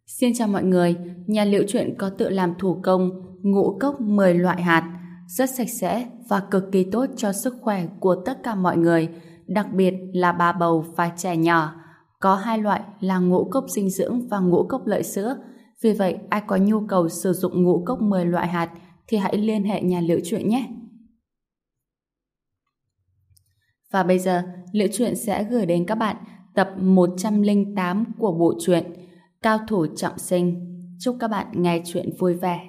Xin chào mọi người, nhà Liễu Chuyện có tự làm thủ công ngũ cốc 10 loại hạt, rất sạch sẽ và cực kỳ tốt cho sức khỏe của tất cả mọi người, đặc biệt là bà bầu và trẻ nhỏ. Có hai loại là ngũ cốc dinh dưỡng và ngũ cốc lợi sữa. Vì vậy, ai có nhu cầu sử dụng ngũ cốc 10 loại hạt thì hãy liên hệ nhà Liễu Chuyện nhé. Và bây giờ, Liễu Chuyện sẽ gửi đến các bạn tập 108 của bộ truyện Cao thủ trọng sinh. Chúc các bạn nghe chuyện vui vẻ.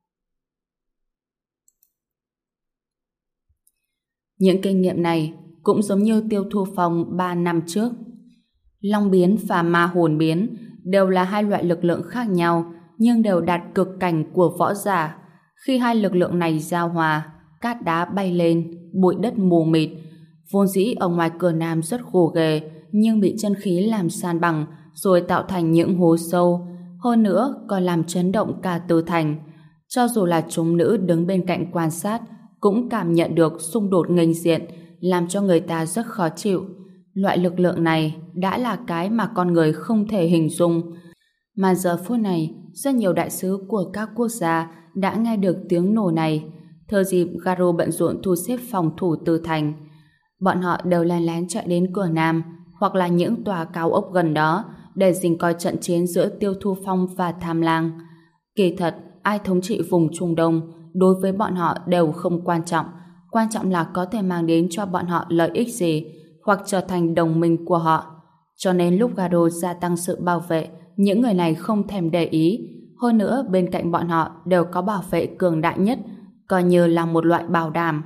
Những kinh nghiệm này cũng giống như Tiêu Thu Phong 3 năm trước. Long biến và ma hồn biến đều là hai loại lực lượng khác nhau nhưng đều đạt cực cảnh của võ giả. Khi hai lực lượng này giao hòa, cát đá bay lên, bụi đất mù mịt. Vốn dĩ ở ngoài cửa Nam rất gồ ghề nhưng bị chân khí làm san bằng rồi tạo thành những hố sâu, hơn nữa còn làm chấn động cả Tư Thành. Cho dù là chúng nữ đứng bên cạnh quan sát cũng cảm nhận được xung đột nghênh diện, làm cho người ta rất khó chịu. Loại lực lượng này đã là cái mà con người không thể hình dung. Mà giờ phút này, rất nhiều đại sứ của các quốc gia đã nghe được tiếng nổ này. Thừa dịp Garo bận rộn thu xếp phòng thủ Tư Thành, bọn họ đều lén lén chạy đến cửa Nam hoặc là những tòa cao ốc gần đó để dình coi trận chiến giữa Tiêu Thu Phong và Tham Lang. Kỳ thật, ai thống trị vùng Trung Đông đối với bọn họ đều không quan trọng là có thể mang đến cho bọn họ lợi ích gì hoặc trở thành đồng minh của họ. Cho nên lúc Garo gia tăng sự bảo vệ, những người này không thèm để ý. Hơn nữa, bên cạnh bọn họ đều có bảo vệ cường đại nhất, coi như là một loại bảo đảm.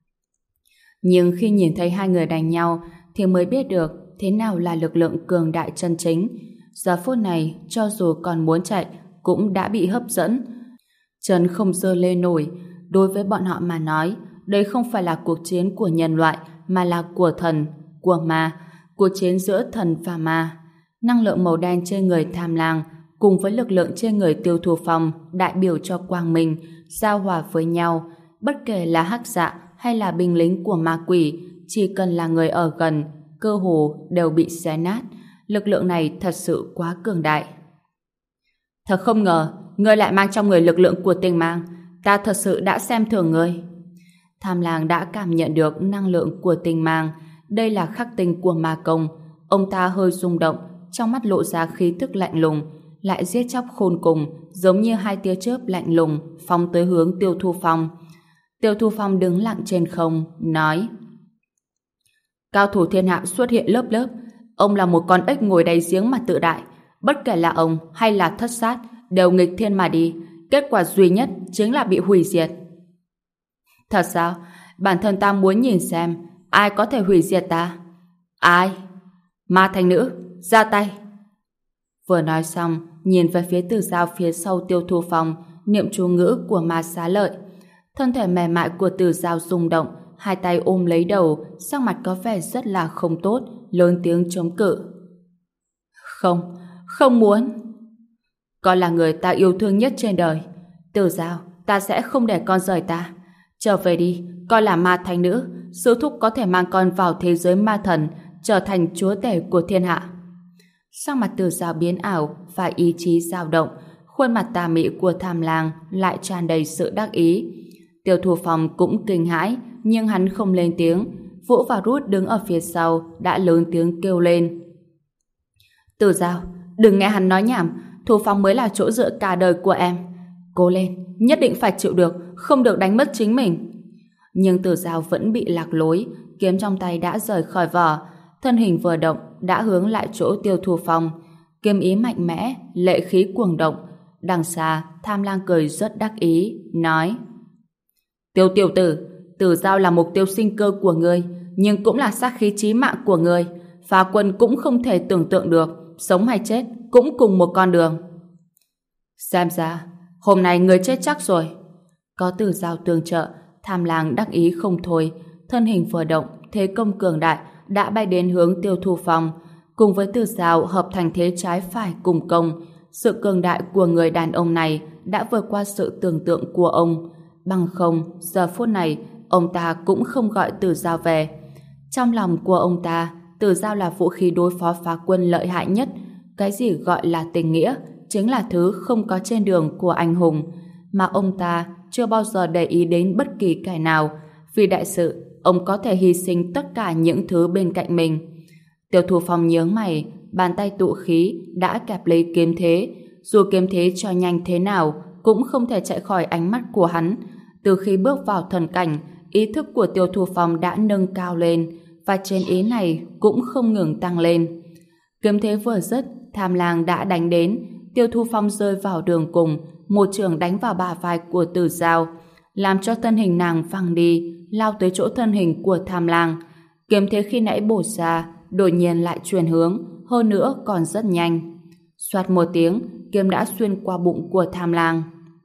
Nhưng khi nhìn thấy hai người đánh nhau thì mới biết được thế nào là lực lượng cường đại chân chính. Giờ phút này, cho dù còn muốn chạy, cũng đã bị hấp dẫn. Chân không giơ lên nổi. Đối với bọn họ mà nói, đây không phải là cuộc chiến của nhân loại, mà là của thần, của ma. Cuộc chiến giữa thần và ma. Năng lượng màu đen trên người Tham Lang cùng với lực lượng trên người Tiêu Thu Phong đại biểu cho quang minh, giao hòa với nhau. Bất kể là hắc dạ hay là binh lính của ma quỷ, chỉ cần là người ở gần, cơ hồ đều bị xé nát. Lực lượng này thật sự quá cường đại. Thật không ngờ, ngươi lại mang trong người lực lượng của tinh mang. Ta thật sự đã xem thường ngươi. Tham Lang đã cảm nhận được năng lượng của tinh mang. Đây là khắc tinh của ma công. Ông ta hơi rung động, trong mắt lộ ra khí tức lạnh lùng, lại giết chóc khôn cùng, giống như hai tia chớp lạnh lùng phóng tới hướng Tiêu Thu Phong. Tiêu Thu Phong đứng lặng trên không, nói: Cao thủ thiên hạ xuất hiện lớp lớp. Ông là một con ếch ngồi đáy giếng mà tự đại. Bất kể là ông hay là Thất Sát đều nghịch thiên mà đi. Kết quả duy nhất chính là bị hủy diệt. Thật sao? Bản thân ta muốn nhìn xem ai có thể hủy diệt ta. Ai? Ma Thành Nữ, ra tay. Vừa nói xong, nhìn về phía Tử Dao phía sau Tiêu Thu Phong, niệm chú ngữ của Ma Xá Lợi. Thân thể mềm mại của Tử Dao rung động, hai tay ôm lấy đầu, sắc mặt có vẻ rất là không tốt, lớn tiếng chống cự. Không, không muốn. Con là người ta yêu thương nhất trên đời. Tử Dao, ta sẽ không để con rời ta. Trở về đi, con là Ma Thành Nữ, sư thúc có thể mang con vào thế giới ma thần, trở thành chúa tể của thiên hạ. Sắc mặt Tử Dao biến ảo và ý chí dao động, khuôn mặt tà mị của Tham Lang lại tràn đầy sự đắc ý. Tiêu Thu Phong cũng kinh hãi, nhưng hắn không lên tiếng. Vũ và Rút đứng ở phía sau đã lớn tiếng kêu lên: Tử Dao, đừng nghe hắn nói nhảm. Thu Phong mới là chỗ dựa cả đời của em. Cố lên, nhất định phải chịu được, không được đánh mất chính mình. Nhưng Tử Dao vẫn bị lạc lối, kiếm trong tay đã rời khỏi vỏ, thân hình vừa động đã hướng lại chỗ Tiêu Thu Phong. Kiếm ý mạnh mẽ, lệ khí cuồng động. Đằng xa, Tham Lang cười rất đắc ý, nói: Tiêu tiểu tử, Tử Dao là mục tiêu sinh cơ của ngươi, nhưng cũng là sát khí chí mạng của ngươi. Phá quân cũng không thể tưởng tượng được, sống hay chết cũng cùng một con đường. Xem ra, hôm nay ngươi chết chắc rồi. Có Tử Dao tương trợ, Tham Lang đắc ý không thôi. Thân hình vừa động, thế công cường đại đã bay đến hướng Tiêu Thu Phong, cùng với Tử Dao hợp thành thế trái phải cùng công. Sự cường đại của người đàn ông này đã vượt qua sự tưởng tượng của ông. Bằng không, giờ phút này ông ta cũng không gọi Tử Dao về. Trong lòng của ông ta, Tử Dao là vũ khí đối phó phá quân lợi hại nhất. Cái gì gọi là tình nghĩa, chính là thứ không có trên đường của anh hùng, mà ông ta chưa bao giờ để ý đến bất kỳ kẻ nào. Vì đại sự, ông có thể hy sinh tất cả những thứ bên cạnh mình. Tiêu Thu Phong nhướng mày, bàn tay tụ khí đã kẹp lấy kiếm thế. Dù kiếm thế cho nhanh thế nào cũng không thể chạy khỏi ánh mắt của hắn. Từ khi bước vào thần cảnh, ý thức của Tiêu Thu Phong đã nâng cao lên, và trên ý này cũng không ngừng tăng lên. Kiếm thế vừa dứt, Tham Lang đã đánh đến. Tiêu Thu Phong rơi vào đường cùng, một chưởng đánh vào bả vai của Tử Dao, làm cho thân hình nàng văng đi, lao tới chỗ thân hình của Tham Lang. Kiếm thế khi nãy bổ ra, đột nhiên lại chuyển hướng, hơn nữa còn rất nhanh. Xoạt một tiếng, kiếm đã xuyên qua bụng của Tham Lang.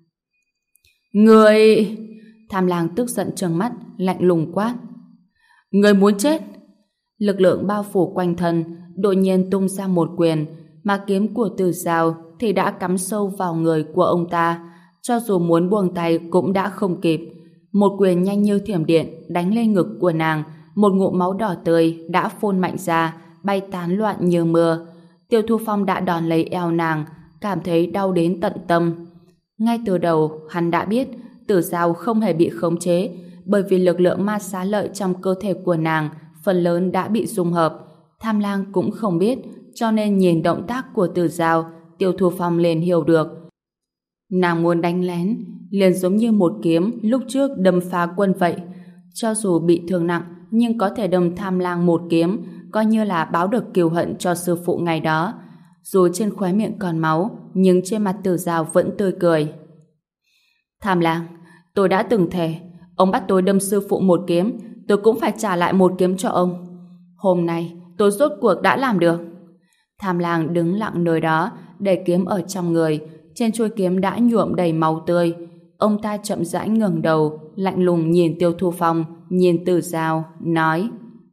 Người... Tham Lang tức giận trừng mắt, lạnh lùng quát. Người muốn chết? Lực lượng bao phủ quanh thân, đột nhiên tung ra một quyền, mà kiếm của Tử Dao thì đã cắm sâu vào người của ông ta. Cho dù muốn buông tay cũng đã không kịp. Một quyền nhanh như thiểm điện đánh lên ngực của nàng, một ngụm máu đỏ tươi đã phun mạnh ra, bay tán loạn như mưa. Tiêu Thu Phong đã đòn lấy eo nàng, cảm thấy đau đến tận tâm. Ngay từ đầu, hắn đã biết Tử Dao không hề bị khống chế, bởi vì lực lượng ma xá lợi trong cơ thể của nàng phần lớn đã bị dung hợp. Tham Lang cũng không biết, cho nên nhìn động tác của Tử Dao, Tiêu Thu Phong liền hiểu được. Nàng muốn đánh lén, liền giống như một kiếm lúc trước đâm phá quân vậy. Cho dù bị thương nặng, nhưng có thể đâm Tham Lang một kiếm, coi như là báo được kiêu hận cho sư phụ ngày đó. Dù trên khóe miệng còn máu, nhưng trên mặt Tử Dao vẫn tươi cười. Tham Lang, tôi đã từng thề, ông bắt tôi đâm sư phụ một kiếm, tôi cũng phải trả lại một kiếm cho ông. Hôm nay, tôi rốt cuộc đã làm được. Tham Lang đứng lặng nơi đó, để kiếm ở trong người, trên chuôi kiếm đã nhuộm đầy máu tươi. Ông ta chậm rãi ngẩng đầu, lạnh lùng nhìn Tiêu Thu Phong, nhìn Tử Dao, nói: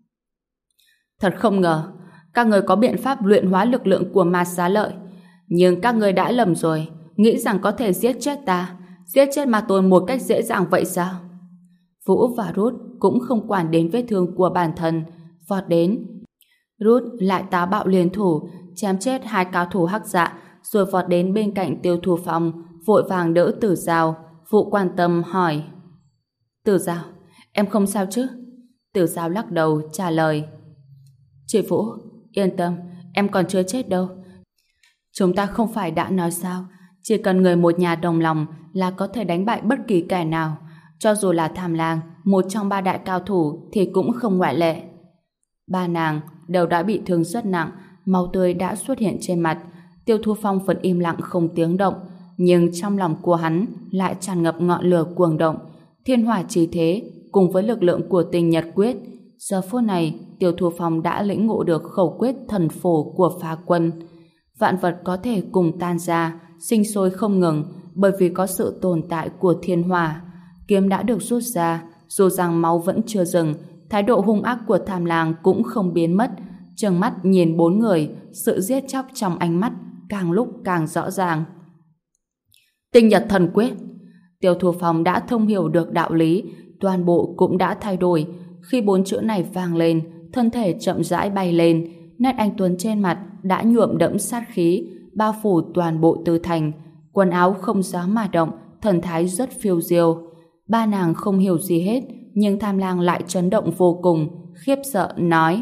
Thật không ngờ, các người có biện pháp luyện hóa lực lượng của ma xá lợi. Nhưng các người đã lầm rồi, nghĩ rằng có thể giết chết ta, giết chết ma tôn một cách dễ dàng vậy sao? Vũ và Rút cũng không quản đến vết thương của bản thân, vọt đến. Rút lại táo bạo liên thủ, chém chết hai cao thủ hắc dạ, rồi vọt đến bên cạnh Tiêu Thu Phong, vội vàng đỡ Tử Dao. Vũ quan tâm hỏi: Tử Dao, em không sao chứ? Tử Dao lắc đầu trả lời: Chị Vũ, yên tâm, em còn chưa chết đâu. Chúng ta không phải đã nói sao, chỉ cần người một nhà đồng lòng là có thể đánh bại bất kỳ kẻ nào, cho dù là Tham Lang, một trong ba đại cao thủ thì cũng không ngoại lệ. Ba nàng đều đã bị thương rất nặng, máu tươi đã xuất hiện trên mặt. Tiêu Thu Phong vẫn im lặng không tiếng động, nhưng trong lòng của hắn lại tràn ngập ngọn lửa cuồng động. Thiên hỏa chí thế cùng với lực lượng của Tinh Nhật Quyết, giờ phút này Tiêu Thu Phong đã lĩnh ngộ được khẩu quyết thần phổ của phá quân. Vạn vật có thể cùng tan ra, sinh sôi không ngừng, bởi vì có sự tồn tại của thiên hỏa. Kiếm đã được rút ra, dù rằng máu vẫn chưa dừng, thái độ hung ác của Tham Lang cũng không biến mất. Trừng mắt nhìn bốn người, sự giết chóc trong ánh mắt càng lúc càng rõ ràng. Tinh Nhật Thần Quyết. Tiêu Thu Phong đã thông hiểu được đạo lý, toàn bộ cũng đã thay đổi. Khi bốn chữ này vang lên, thân thể chậm rãi bay lên, nét anh tuấn trên mặt đã nhuộm đẫm sát khí, bao phủ toàn bộ Tư Thành. Quần áo không gió mà động, thần thái rất phiêu diêu. Ba nàng không hiểu gì hết, nhưng Tham Lang lại chấn động vô cùng, khiếp sợ nói: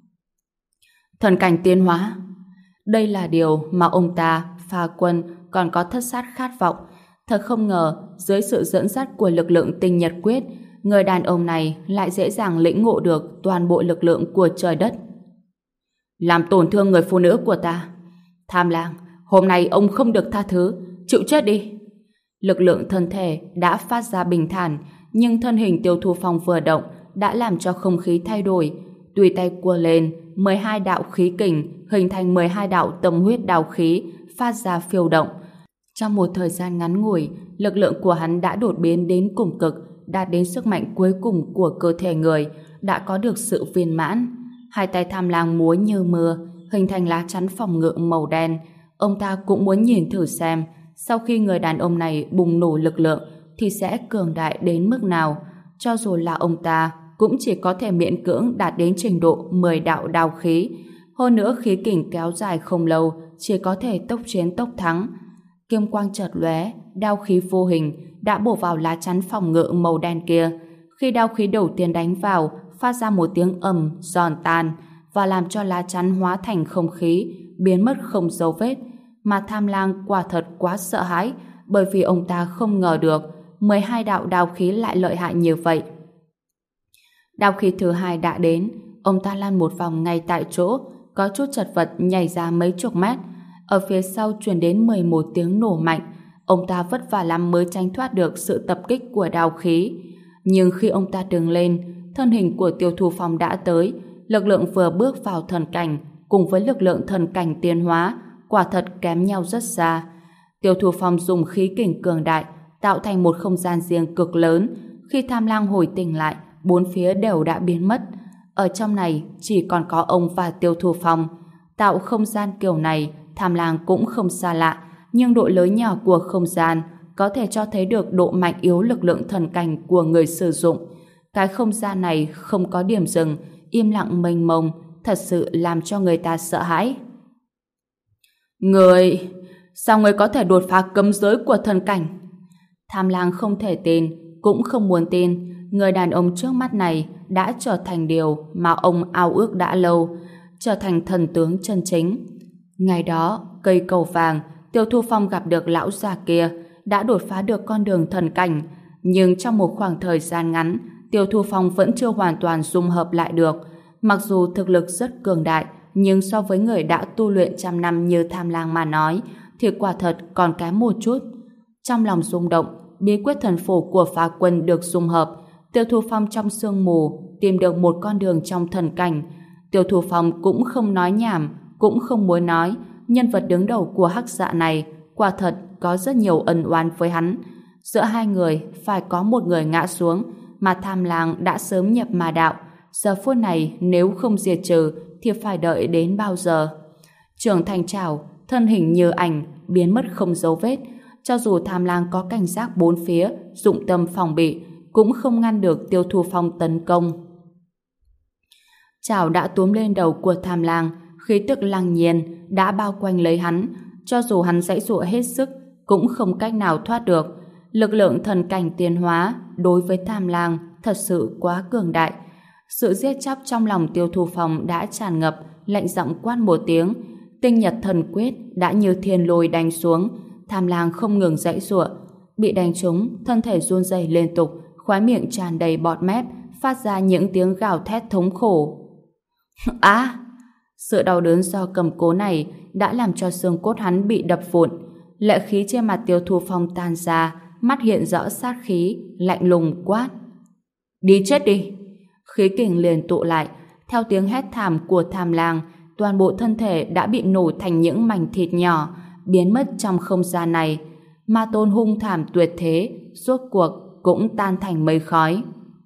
Thần cảnh tiến hóa. Đây là điều mà ông ta, Phá Quân, còn có Thất Sát khát vọng. Thật không ngờ, dưới sự dẫn dắt của lực lượng Tinh Nhật Quyết, người đàn ông này lại dễ dàng lĩnh ngộ được toàn bộ lực lượng của trời đất. Làm tổn thương người phụ nữ của ta. Tham Lang, hôm nay ông không được tha thứ, chịu chết đi. Lực lượng thân thể đã phát ra bình thản, nhưng thân hình Tiêu Thu Phong vừa động đã làm cho không khí thay đổi. Tùy tay cua lên, 12 đạo khí kình hình thành 12 đạo tâm huyết đao khí phát ra phiêu động. Trong một thời gian ngắn ngủi, lực lượng của hắn đã đột biến đến cùng cực, đạt đến sức mạnh cuối cùng của cơ thể người, đã có được sự viên mãn. Hai tay Tham Lang múa như mưa, hình thành lá chắn phòng ngự màu đen. Ông ta cũng muốn nhìn thử xem, sau khi người đàn ông này bùng nổ lực lượng thì sẽ cường đại đến mức nào. Cho dù là ông ta cũng chỉ có thể miễn cưỡng đạt đến trình độ 10 đạo đao khí. Hơn nữa khí kình kéo dài không lâu chỉ có thể tốc chiến tốc thắng. Kim quang chợt lóe, đao khí vô hình đã bổ vào lá chắn phòng ngự màu đen kia. Khi đao khí đầu tiên đánh vào, phát ra một tiếng ầm giòn tan và làm cho lá chắn hóa thành không khí, biến mất không dấu vết. Mà Tham Lang quả thật quá sợ hãi, bởi vì ông ta không ngờ được 12 đạo đao khí lại lợi hại như vậy. Đao khí thứ hai đã đến, ông ta lăn một vòng ngay tại chỗ, có chút chật vật nhảy ra mấy chục mét. Ở phía sau truyền đến 11 tiếng nổ mạnh, ông ta vất vả lắm mới tránh thoát được sự tập kích của đao khí. Nhưng khi ông ta đứng lên, thân hình của Tiêu Thu Phong đã tới, lực lượng vừa bước vào thần cảnh cùng với lực lượng thần cảnh tiến hóa quả thật kém nhau rất xa. Tiêu Thu Phong dùng khí kình cường đại tạo thành một không gian riêng cực lớn. Khi Tham Lang hồi tỉnh lại, bốn phía đều đã biến mất. Ở trong này chỉ còn có ông và Tiêu Thu Phong. Tạo không gian kiểu này, Tham Lang cũng không xa lạ, nhưng độ lớn nhỏ của không gian có thể cho thấy được độ mạnh yếu lực lượng thần cảnh của người sử dụng. Cái không gian này không có điểm dừng, im lặng mênh mông, thật sự làm cho người ta sợ hãi. Người... sao người có thể đột phá cấm giới của thần cảnh? Tham Lang không thể tin, cũng không muốn tin. Người đàn ông trước mắt này đã trở thành điều mà ông ao ước đã lâu, trở thành thần tướng chân chính. Ngày đó, cây cầu vàng, Tiêu Thu Phong gặp được lão già kia, đã đột phá được con đường thần cảnh, nhưng trong một khoảng thời gian ngắn, Tiêu Thu Phong vẫn chưa hoàn toàn dung hợp lại được. Mặc dù thực lực rất cường đại, nhưng so với người đã tu luyện trăm năm như Tham Lang mà nói, thì quả thật còn kém một chút. Trong lòng rung động, bí quyết thần phổ của phá quân được dung hợp. Tiêu Thu Phong trong sương mù tìm được một con đường trong thần cảnh. Tiêu Thu Phong cũng không nói nhảm, cũng không muốn nói. Nhân vật đứng đầu của hắc dạ này quả thật có rất nhiều ân oán với hắn. Giữa hai người phải có một người ngã xuống, mà Tham Lang đã sớm nhập ma đạo. Giờ phút này nếu không diệt trừ thì phải đợi đến bao giờ? Trưởng thành trảo, thân hình như ảnh, biến mất không dấu vết. Cho dù Tham Lang có cảnh giác bốn phía, dụng tâm phòng bị, cũng không ngăn được Tiêu Thu Phong tấn công. Trảo đã túm lên đầu của Tham Lang, khí tức lăng nhiên đã bao quanh lấy hắn. Cho dù hắn giãy giụa hết sức, cũng không cách nào thoát được. Lực lượng thần cảnh tiến hóa đối với Tham Lang thật sự quá cường đại. Sự giết chóc trong lòng Tiêu Thu Phong đã tràn ngập, lạnh giọng quát một tiếng. Tinh nhật thần quyết đã như thiên lôi đánh xuống. Tham Lang không ngừng giãy giụa, bị đánh trúng, thân thể run rẩy liên tục, khóe miệng tràn đầy bọt mép, phát ra những tiếng gào thét thống khổ. Sự đau đớn do cầm cố này đã làm cho xương cốt hắn bị đập vụn. Lệ khí trên mặt Tiêu Thu Phong tan ra, mắt hiện rõ sát khí, lạnh lùng quát: đi chết đi! Khí kình liền tụ lại, theo tiếng hét thảm của Tham Lang, toàn bộ thân thể đã bị nổ thành những mảnh thịt nhỏ, biến mất trong không gian này. Ma tôn hung thảm tuyệt thế, rốt cuộc cũng tan thành mây khói.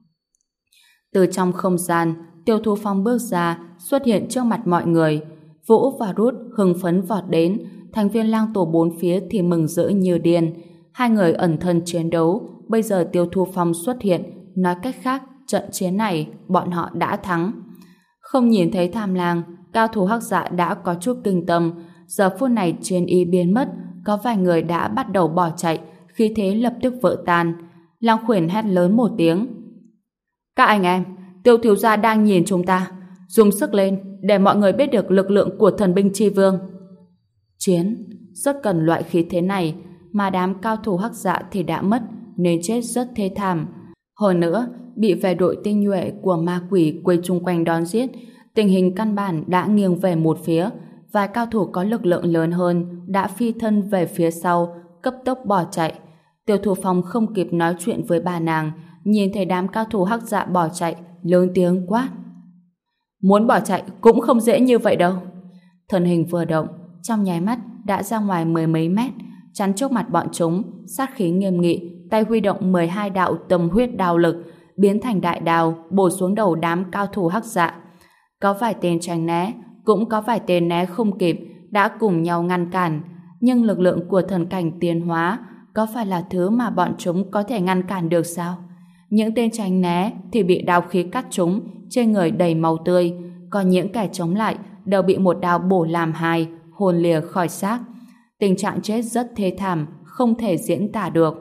Từ trong không gian, Tiêu Thu Phong bước ra, xuất hiện trước mặt mọi người. Vũ và Rút hưng phấn vọt đến, thành viên lang tổ bốn phía thì mừng rỡ như điên. Hai người ẩn thân chiến đấu, bây giờ Tiêu Thu Phong xuất hiện, nói cách khác, trận chiến này bọn họ đã thắng. Không nhìn thấy Tham Lang, cao thủ hắc dạ đã có chút kinh tâm. Giờ phút này chiến ý biến mất, có vài người đã bắt đầu bỏ chạy, khí thế lập tức vỡ tan. Lang Khuyển hét lớn một tiếng: các anh em, Tiêu thiếu gia đang nhìn chúng ta, dùng sức lên để mọi người biết được lực lượng của thần binh chi vương. Chiến rất cần loại khí thế này, mà đám cao thủ hắc dạ thì đã mất, nên chết rất thê thảm. Hồi nữa, bị về đội tinh nhuệ của ma quỷ quay chung quanh đón giết, tình hình căn bản đã nghiêng về một phía. Vài cao thủ có lực lượng lớn hơn đã phi thân về phía sau, cấp tốc bỏ chạy. Tiêu Thu Phong không kịp nói chuyện với bà nàng, nhìn thấy đám cao thủ hắc dạ bỏ chạy, lớn tiếng quát: muốn bỏ chạy cũng không dễ như vậy đâu. Thân hình vừa động, trong nháy mắt đã ra ngoài mười mấy mét, chắn trước mặt bọn chúng, sát khí nghiêm nghị, tay huy động 12 đạo tâm huyết đao lực, biến thành đại đao bổ xuống đầu đám cao thủ hắc dạ. Có vài tên tránh né, cũng có vài tên né không kịp, đã cùng nhau ngăn cản. Nhưng lực lượng của thần cảnh tiến hóa có phải là thứ mà bọn chúng có thể ngăn cản được sao? Những tên tránh né thì bị đao khí cắt trúng, trên người đầy máu tươi, còn những kẻ chống lại đều bị một đao bổ làm hai, hồn lìa khỏi xác. Tình trạng chết rất thê thảm, không thể diễn tả được.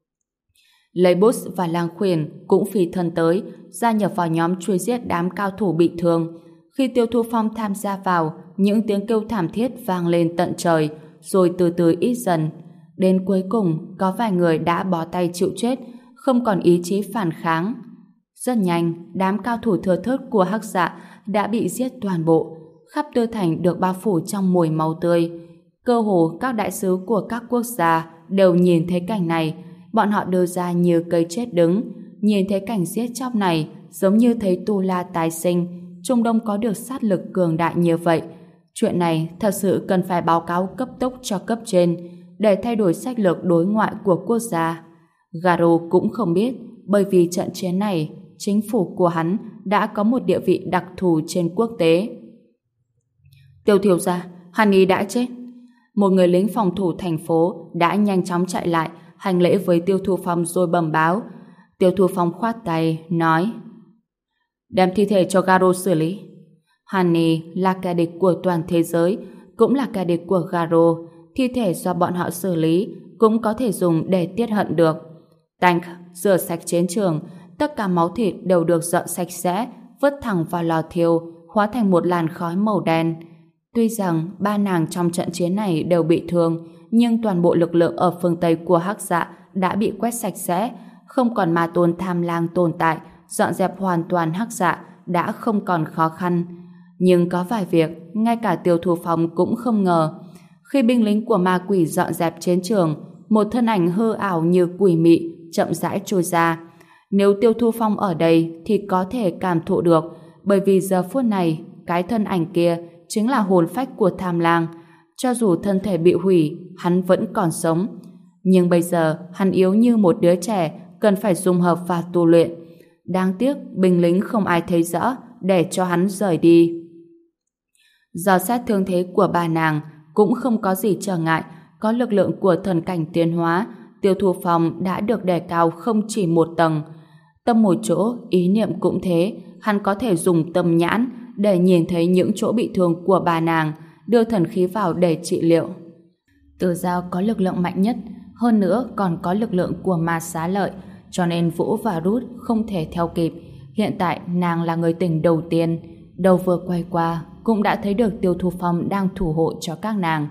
Lấy Bút và Lang Khuyển cũng phi thân tới, gia nhập vào nhóm truy giết đám cao thủ bị thương. Khi Tiêu Thu Phong tham gia vào, những tiếng kêu thảm thiết vang lên tận trời, rồi từ từ ít dần. Đến cuối cùng, có vài người đã bó tay chịu chết, không còn ý chí phản kháng. Rất nhanh, đám cao thủ thừa thớt của Hắc Dạ đã bị giết toàn bộ, khắp Tư Thành được bao phủ trong mùi máu tươi. Cơ hồ các đại sứ của các quốc gia đều nhìn thấy cảnh này, bọn họ đưa ra như cây chết đứng. Nhìn thấy cảnh giết chóc này, giống như thấy Tu La tái sinh. Trung Đông có được sát lực cường đại như vậy. Chuyện này thật sự cần phải báo cáo cấp tốc cho cấp trên, để thay đổi sách lược đối ngoại của quốc gia. Garo cũng không biết, bởi vì trận chiến này, chính phủ của hắn đã có một địa vị đặc thù trên quốc tế. Tiêu thiếu gia, hắn ý đã chết. Một người lính phòng thủ thành phố đã nhanh chóng chạy lại, hành lễ với Tiêu Thu Phong rồi bẩm báo. Tiêu Thu Phong khoát tay, nói: đem thi thể cho Garo xử lý. Hani là kẻ địch của toàn thế giới, cũng là kẻ địch của Garo. Thi thể do bọn họ xử lý cũng có thể dùng để tiết hận được. Tank rửa sạch chiến trường, tất cả máu thịt đều được dọn sạch sẽ, vứt thẳng vào lò thiêu, hóa thành một làn khói màu đen. Tuy rằng ba nàng trong trận chiến này đều bị thương, nhưng toàn bộ lực lượng ở phương Tây của Hắc Dạ đã bị quét sạch sẽ, không còn ma tôn tham lang tồn tại, dọn dẹp hoàn toàn Hắc Dạ đã không còn khó khăn. Nhưng có vài việc ngay cả Tiêu Thu Phong cũng không ngờ. Khi binh lính của ma quỷ dọn dẹp chiến trường, một thân ảnh hư ảo như quỷ mị chậm rãi trôi ra. Nếu Tiêu Thu Phong ở đây thì có thể cảm thụ được, bởi vì giờ phút này cái thân ảnh kia chính là hồn phách của Tham Lang. Cho dù thân thể bị hủy, hắn vẫn còn sống. Nhưng bây giờ hắn yếu như một đứa trẻ, cần phải dung hợp và tu luyện. Đáng tiếc binh lính không ai thấy rõ để cho hắn rời đi. Dò xét thương thế của bà nàng cũng không có gì trở ngại. Có lực lượng của thần cảnh tiến hóa, Tiêu Thu Phong đã được đề cao không chỉ một tầng. Tâm một chỗ, ý niệm cũng thế. Hắn có thể dùng tâm nhãn để nhìn thấy những chỗ bị thương của bà nàng, đưa thần khí vào để trị liệu. Tử Giao có lực lượng mạnh nhất, hơn nữa còn có lực lượng của Ma Xá Lợi, cho nên Vũ và Rút không thể theo kịp. Hiện tại nàng là người tỉnh đầu tiên, đầu vừa quay qua cũng đã thấy được Tiêu Thu Phong đang thủ hộ cho các nàng.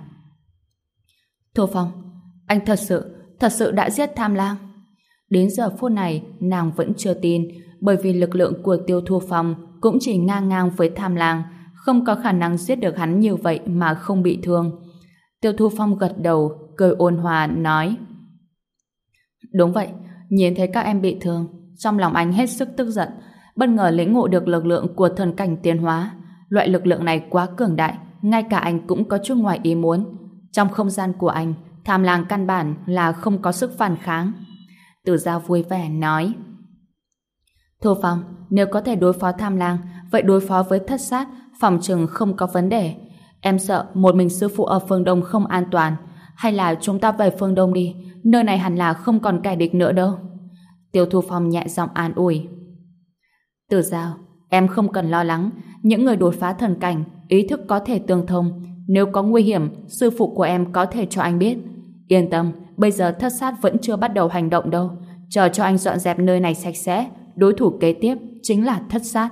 Thu Phong, anh thật sự đã giết Tham Lang. Đến giờ phút này nàng vẫn chưa tin, bởi vì lực lượng của Tiêu Thu Phong cũng chỉ ngang ngang với Tham Lang, không có khả năng giết được hắn như vậy mà không bị thương. Tiêu Thu Phong gật đầu, cười ôn hòa nói: đúng vậy, nhìn thấy các em bị thương, trong lòng anh hết sức tức giận, bất ngờ lĩnh ngộ được lực lượng của thần cảnh tiến hóa. Loại lực lượng này quá cường đại, ngay cả anh cũng có chút ngoài ý muốn. Trong không gian của anh, Tham Lang căn bản là không có sức phản kháng. Tử Giao vui vẻ nói: Thu Phong, nếu có thể đối phó Tham Lang, vậy đối phó với Thất Sát phòng chừng không có vấn đề. Em sợ một mình sư phụ ở phương Đông không an toàn, hay là chúng ta về phương Đông đi, nơi này hẳn là không còn kẻ địch nữa đâu. Tiêu Thu Phong nhẹ giọng an ủi. Tử Giao, em không cần lo lắng, những người đột phá thần cảnh ý thức có thể tương thông, nếu có nguy hiểm sư phụ của em có thể cho anh biết. Yên tâm, bây giờ Thất Sát vẫn chưa bắt đầu hành động đâu, chờ cho anh dọn dẹp nơi này sạch sẽ, đối thủ kế tiếp chính là Thất Sát.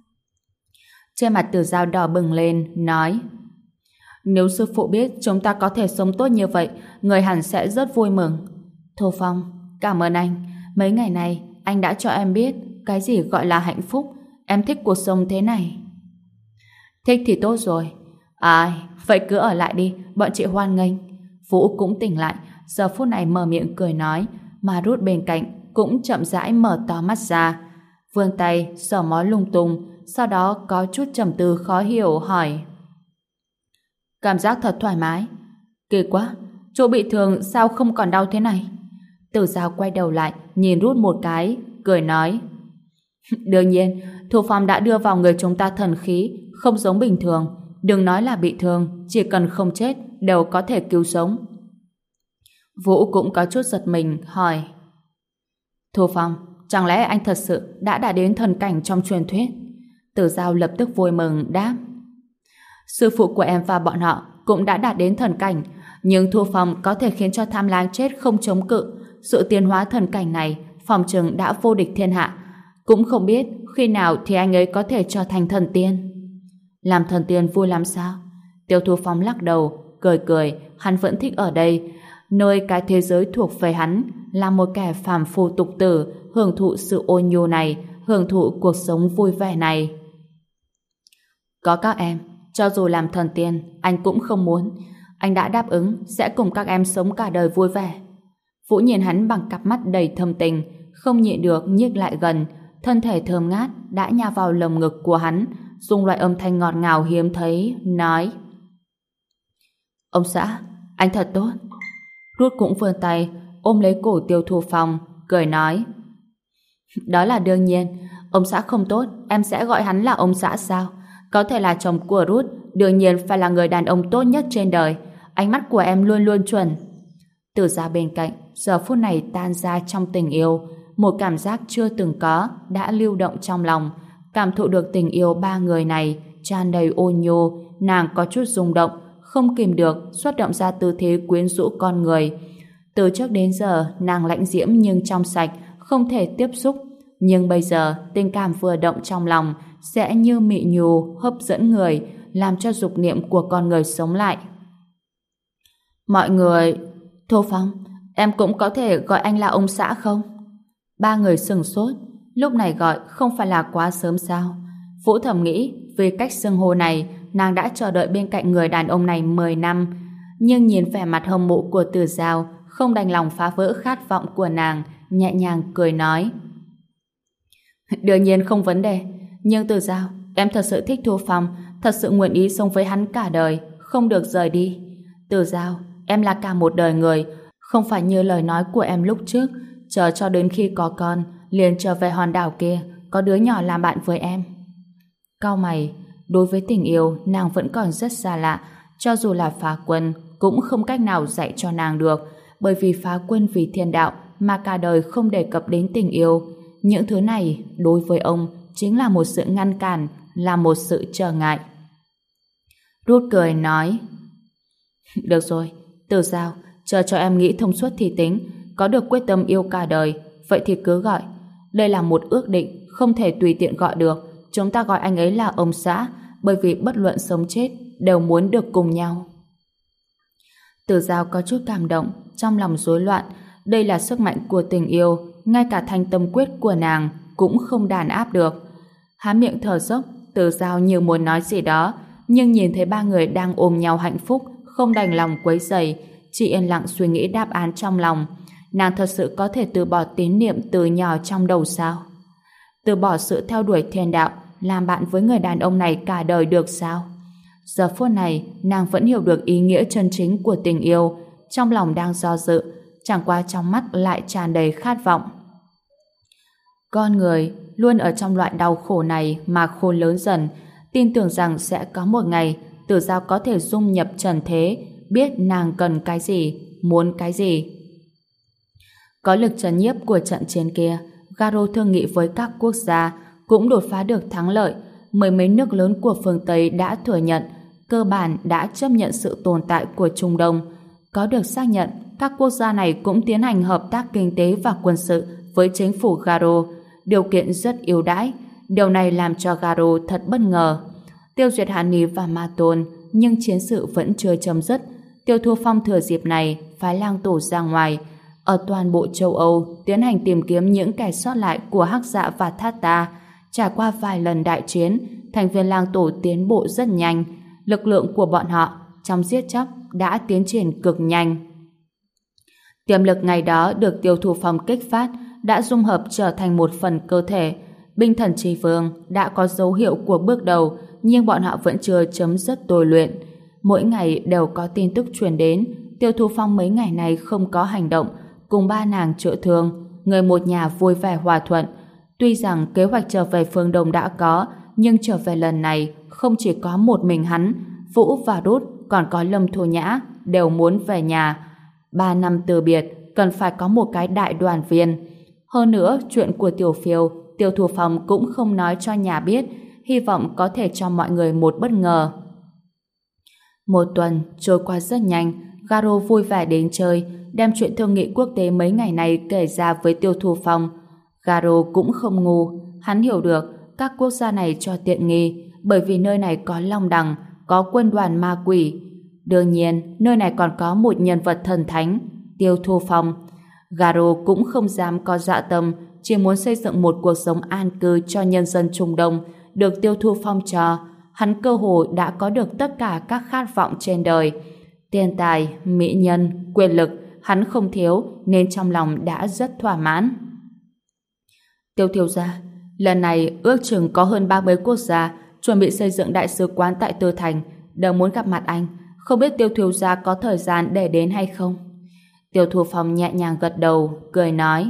Trên mặt Tử Giao đỏ bừng lên, nói: nếu sư phụ biết chúng ta có thể sống tốt như vậy, người hẳn sẽ rất vui mừng. Thu Phong, cảm ơn anh. Mấy ngày này, anh đã cho em biết cái gì gọi là hạnh phúc. Em thích cuộc sống thế này. Thích thì tốt rồi. Vậy cứ ở lại đi, bọn chị hoan nghênh. Vũ cũng tỉnh lại, giờ phút này mở miệng cười nói, mà Rút bên cạnh cũng chậm rãi mở to mắt ra, vươn tay sờ mó lung tung, sau đó có chút trầm tư khó hiểu hỏi: cảm giác thật thoải mái. Kỳ quá, chỗ bị thương sao không còn đau thế này? Tử Giao quay đầu lại nhìn Rút một cái, cười nói: đương nhiên, Thu Phong đã đưa vào người chúng ta thần khí, không giống bình thường. Đừng nói là bị thương, chỉ cần không chết đều có thể cứu sống. Vũ cũng có chút giật mình hỏi: Thu Phong, chẳng lẽ anh thật sự đã đến thần cảnh trong truyền thuyết? Tử Giao lập tức vui mừng đáp: sư phụ của em và bọn họ cũng đã đạt đến thần cảnh, nhưng Thu Phong có thể khiến cho Tham Lang chết không chống cự. Sự tiến hóa thần cảnh này phòng chừng đã vô địch thiên hạ. Cũng không biết khi nào thì anh ấy có thể trở thành thần tiên. Làm thần tiên vui lắm sao? Tiêu Thu Phong lắc đầu, cười cười, hắn vẫn thích ở đây, nơi cái thế giới thuộc về hắn, là một kẻ phàm phu tục tử, hưởng thụ sự ôn nhu này, hưởng thụ cuộc sống vui vẻ này. Có các em, cho dù làm thần tiên, anh cũng không muốn. Anh đã đáp ứng sẽ cùng các em sống cả đời vui vẻ. Vũ nhìn hắn bằng cặp mắt đầy thâm tình, không nhịn được nhích lại gần, thân thể thơm ngát đã nhào vào lồng ngực của hắn, dùng loại âm thanh ngọt ngào hiếm thấy, nói: Ông xã, anh thật tốt. Rút cũng vươn tay, ôm lấy cổ Tiêu Thu Phong, cười nói: Đó là đương nhiên, ông xã không tốt, em sẽ gọi hắn là ông xã sao? Có thể là chồng của Rút, đương nhiên phải là người đàn ông tốt nhất trên đời. Ánh mắt của em luôn luôn chuẩn. Từ ra bên cạnh, giờ phút này tan ra trong tình yêu, một cảm giác chưa từng có đã lưu động trong lòng. Cảm thụ được tình yêu ba người này tràn đầy ôn nhu, nàng có chút rung động, không kìm được xuất động ra tư thế quyến rũ con người. Từ trước đến giờ nàng lãnh diễm nhưng trong sạch, không thể tiếp xúc, nhưng bây giờ tình cảm vừa động trong lòng sẽ như mị nhù hấp dẫn người, làm cho dục niệm của con người sống lại. Mọi người... Thu Phong, em cũng có thể gọi anh là ông xã không? Ba người sừng sốt, lúc này gọi không phải là quá sớm sao? Vũ thầm nghĩ, vì cách xưng hô này, nàng đã chờ đợi bên cạnh người đàn ông này 10 năm. Nhưng nhìn vẻ mặt hâm mộ của Từ Giao, không đành lòng phá vỡ khát vọng của nàng, nhẹ nhàng cười nói: Đương nhiên không vấn đề, nhưng Từ Giao, em thật sự thích Thu Phong, thật sự nguyện ý sống với hắn cả đời, không được rời đi. Từ Giao, em là cả một đời người, không phải như lời nói của em lúc trước, chờ cho đến khi có con, liền trở về hòn đảo kia, có đứa nhỏ làm bạn với em. Cau mày, đối với tình yêu, nàng vẫn còn rất xa lạ, cho dù là Phá Quân, cũng không cách nào dạy cho nàng được, bởi vì Phá Quân vì thiên đạo mà cả đời không đề cập đến tình yêu. Những thứ này, đối với ông, chính là một sự ngăn cản, là một sự trở ngại. Rút cười nói: Được rồi, Từ Giao, chờ cho em nghĩ thông suốt thì tính, có được quyết tâm yêu cả đời, vậy thì cứ gọi. Đây là một ước định, không thể tùy tiện gọi được. Chúng ta gọi anh ấy là ông xã, bởi vì bất luận sống chết đều muốn được cùng nhau. Từ Giao có chút cảm động, trong lòng rối loạn. Đây là sức mạnh của tình yêu, ngay cả thanh tâm quyết của nàng cũng không đàn áp được. Há miệng thở dốc, Từ Giao như muốn nói gì đó, nhưng nhìn thấy ba người đang ôm nhau hạnh phúc, không đành lòng quấy rầy, chỉ yên lặng suy nghĩ đáp án trong lòng. Nàng thật sự có thể từ bỏ tín niệm từ nhỏ trong đầu sao? Từ bỏ sự theo đuổi thiên đạo, làm bạn với người đàn ông này cả đời được sao? Giờ phút này, nàng vẫn hiểu được ý nghĩa chân chính của tình yêu, trong lòng đang do dự, chẳng qua trong mắt lại tràn đầy khát vọng. Con người luôn ở trong loại đau khổ này mà khôn lớn dần, tin tưởng rằng sẽ có một ngày Từ Giao có thể dung nhập trần thế, biết nàng cần cái gì, muốn cái gì. Có lực trấn nhiếp của trận chiến kia, Garo thương nghị với các quốc gia, cũng đột phá được thắng lợi. Mười mấy nước lớn của phương Tây đã thừa nhận, cơ bản đã chấp nhận sự tồn tại của Trung Đông. Có được xác nhận, các quốc gia này cũng tiến hành hợp tác kinh tế và quân sự với chính phủ Garo, điều kiện rất ưu đãi. Điều này làm cho Garo thật bất ngờ. Tiêu diệt Hàn Ni và Ma Tôn, nhưng chiến sự vẫn chưa chấm dứt. Tiêu Thu Phong thừa dịp này phái lang tổ ra ngoài, ở toàn bộ châu Âu tiến hành tìm kiếm những kẻ sót lại của Hắc Dạ và Thát Ta. Trải qua vài lần đại chiến, thành viên lang tổ tiến bộ rất nhanh. Lực lượng của bọn họ trong giết chóc đã tiến triển cực nhanh. Tiềm lực ngày đó được Tiêu Thu Phong kích phát, đã dung hợp trở thành một phần cơ thể. Binh thần Chi Vương đã có dấu hiệu của bước đầu, nhưng bọn họ vẫn chưa chấm dứt tôi luyện. Mỗi ngày đều có tin tức truyền đến. Tiêu Thu Phong mấy ngày này không có hành động, cùng ba nàng chữa thương, người một nhà vui vẻ hòa thuận. Tuy rằng kế hoạch trở về phương Đông đã có, nhưng trở về lần này không chỉ có một mình hắn, Vũ và Rút còn có Lâm Thu Nhã đều muốn về nhà. 3 năm từ biệt, cần phải có một cái đại đoàn viên. Hơn nữa, chuyện của Tiểu Phiêu, Tiêu Thu Phong cũng không nói cho nhà biết, hy vọng có thể cho mọi người một bất ngờ. Một tuần trôi qua rất nhanh, Garo vui vẻ đến chơi, đem chuyện thương nghị quốc tế mấy ngày này kể ra với Tiêu Thu Phong. Garo cũng không ngu, hắn hiểu được các quốc gia này cho tiện nghi, bởi vì nơi này có Long Đằng, có quân đoàn ma quỷ. Đương nhiên, nơi này còn có một nhân vật thần thánh, Tiêu Thu Phong. Garo cũng không dám có dạ tâm, chỉ muốn xây dựng một cuộc sống an cư cho nhân dân Trung Đông, được Tiêu Thu Phong cho. Hắn cơ hồ đã có được tất cả các khát vọng trên đời. Tiền tài, mỹ nhân, quyền lực, hắn không thiếu, nên trong lòng đã rất thỏa mãn. Tiêu thiếu gia, lần này ước chừng có hơn 30 quốc gia chuẩn bị xây dựng đại sứ quán tại Tư Thành, đều muốn gặp mặt anh. Không biết Tiêu thiếu gia có thời gian để đến hay không? Tiêu Thu Phong nhẹ nhàng gật đầu, cười nói.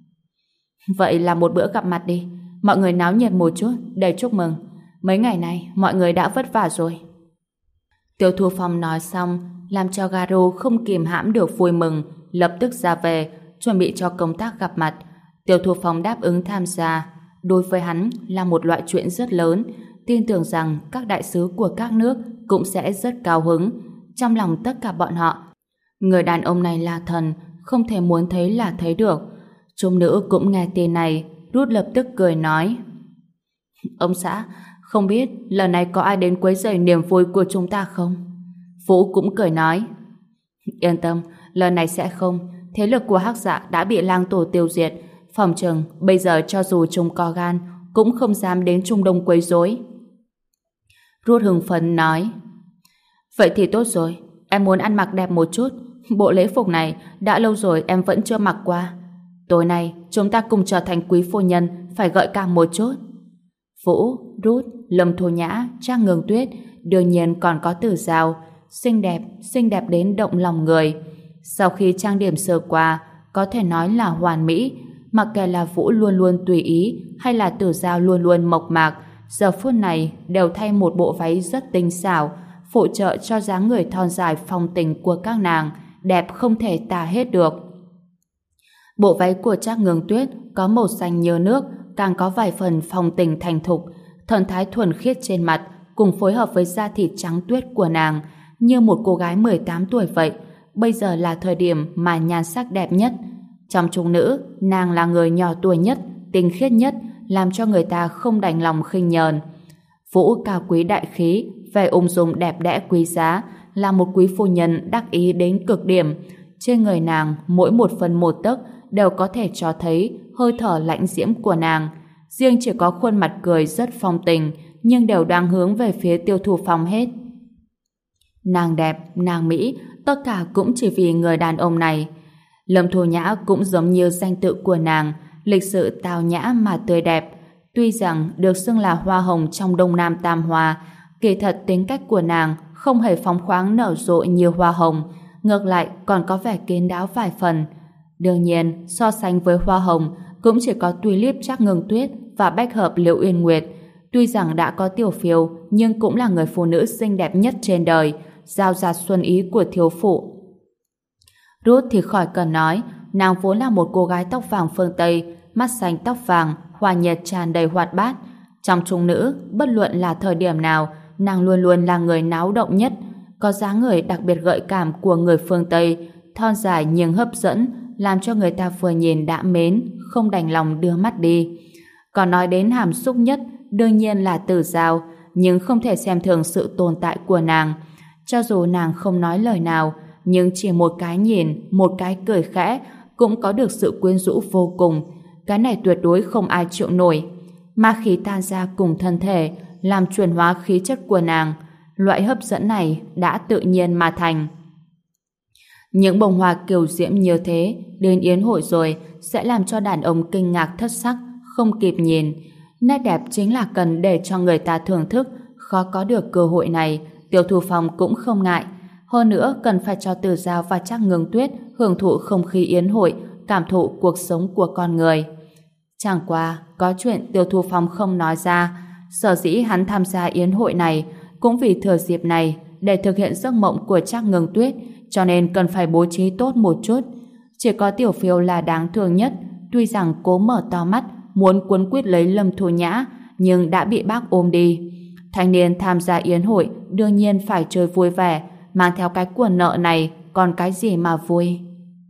Vậy là một bữa gặp mặt đi, mọi người náo nhiệt một chút để chúc mừng. Mấy ngày này mọi người đã vất vả rồi. Tiêu Thu Phong nói xong, làm cho Garo không kìm hãm được vui mừng, lập tức ra về, chuẩn bị cho công tác gặp mặt. Tiêu Thu Phong đáp ứng tham gia. Đối với hắn là một loại chuyện rất lớn, tin tưởng rằng các đại sứ của các nước cũng sẽ rất cao hứng. Trong lòng tất cả bọn họ, người đàn ông này là thần, không thể muốn thấy là thấy được. Trung nữ cũng nghe tin này, Rút lập tức cười nói. Ông xã, không biết lần này có ai đến quấy rầy niềm vui của chúng ta không? Vũ cũng cười nói. Yên tâm, lần này sẽ không. Thế lực của Hắc Dạ đã bị lang tổ tiêu diệt. Phòng chừng bây giờ cho dù chúng có gan cũng không dám đến Trung Đông quấy rối. Rút hưng phấn nói. Vậy thì tốt rồi, em muốn ăn mặc đẹp một chút. Bộ lễ phục này đã lâu rồi em vẫn chưa mặc qua. Tối nay chúng ta cùng trở thành quý phu nhân, phải gợi cảm một chút. Vũ, Rút, Lâm Thu Nhã, Trang Ngưng Tuyết, đương nhiên còn có Tử Giao, xinh đẹp đến động lòng người. Sau khi trang điểm sơ qua, có thể nói là hoàn mỹ. Mặc kệ là Vũ luôn luôn tùy ý hay là Tử Giao luôn luôn mộc mạc, giờ phút này đều thay một bộ váy rất tinh xảo, phụ trợ cho dáng người thon dài phong tình của các nàng, đẹp không thể tả hết được. Bộ váy của Trác Ngưng Tuyết có màu xanh như nước, càng có vài phần phong tình thành thục, thần thái thuần khiết trên mặt cùng phối hợp với da thịt trắng tuyết của nàng, như một cô gái 18 tuổi vậy. Bây giờ là thời điểm mà nhan sắc đẹp nhất. Trong chúng nữ, nàng là người nhỏ tuổi nhất, tinh khiết nhất, làm cho người ta không đành lòng khinh nhờn. Vũ cao quý đại khí, vẻ ung dung đẹp đẽ quý giá, là một quý phu nhân đắc ý đến cực điểm. Trên người nàng, mỗi một phần một tấc đều có thể cho thấy hơi thở lãnh diễm của nàng. Riêng chỉ có khuôn mặt cười rất phong tình, nhưng đều đang hướng về phía Tiêu Thu Phong hết. Nàng đẹp, nàng mỹ, tất cả cũng chỉ vì người đàn ông này. Lâm Thu Nhã cũng giống như danh tự của nàng, lịch sự tao nhã mà tươi đẹp. Tuy rằng được xưng là hoa hồng trong Đông Nam Tam Hoa, kỳ thật tính cách của nàng không hề phóng khoáng nở rộ như hoa hồng, ngược lại còn có vẻ kín đáo vài phần. Đương nhiên, so sánh với hoa hồng, cũng chỉ có Tulip Trác Ngưng Tuyết và bách hợp Liễu Uyên Nguyệt. Tuy rằng đã có Tiểu Phiêu, nhưng cũng là người phụ nữ xinh đẹp nhất trên đời, giao dạt xuân ý của thiếu phụ. Ruth thì khỏi cần nói, nàng vốn là một cô gái tóc vàng phương Tây, mắt xanh tóc vàng, hòa nhật tràn đầy hoạt bát. Trong chúng nữ, bất luận là thời điểm nào, nàng luôn luôn là người náo động nhất, có dáng người đặc biệt gợi cảm của người phương Tây, thon dài nhưng hấp dẫn, làm cho người ta vừa nhìn đã mến, không đành lòng đưa mắt đi. Còn nói đến hàm xúc nhất, đương nhiên là Tử Giao, nhưng không thể xem thường sự tồn tại của nàng. Cho dù nàng không nói lời nào, nhưng chỉ một cái nhìn, một cái cười khẽ cũng có được sự quyến rũ vô cùng. Cái này tuyệt đối không ai chịu nổi. Ma khí tan ra cùng thân thể, làm chuyển hóa khí chất của nàng. Loại hấp dẫn này đã tự nhiên mà thành. Những bông hoa kiều diễm như thế đến yến hội rồi sẽ làm cho đàn ông kinh ngạc thất sắc, không kịp nhìn. Nét đẹp chính là cần để cho người ta thưởng thức, khó có được cơ hội này, Tiêu Thu Phong cũng không ngại. Hơn nữa cần phải cho Tử Giao và Trác Ngưng Tuyết hưởng thụ không khí yến hội, cảm thụ cuộc sống của con người. Chẳng qua, có chuyện Tiêu Thu Phong không nói ra, sở dĩ hắn tham gia yến hội này cũng vì thừa dịp này để thực hiện giấc mộng của Trác Ngưng Tuyết, cho nên cần phải bố trí tốt một chút. Chỉ có Tiểu Phiêu là đáng thương nhất, tuy rằng cố mở to mắt muốn cuốn quýt lấy Lâm Thu Nhã, nhưng đã bị bác ôm đi. Thanh niên tham gia yến hội đương nhiên phải chơi vui vẻ, mang theo cái quần nợ này còn cái gì mà vui.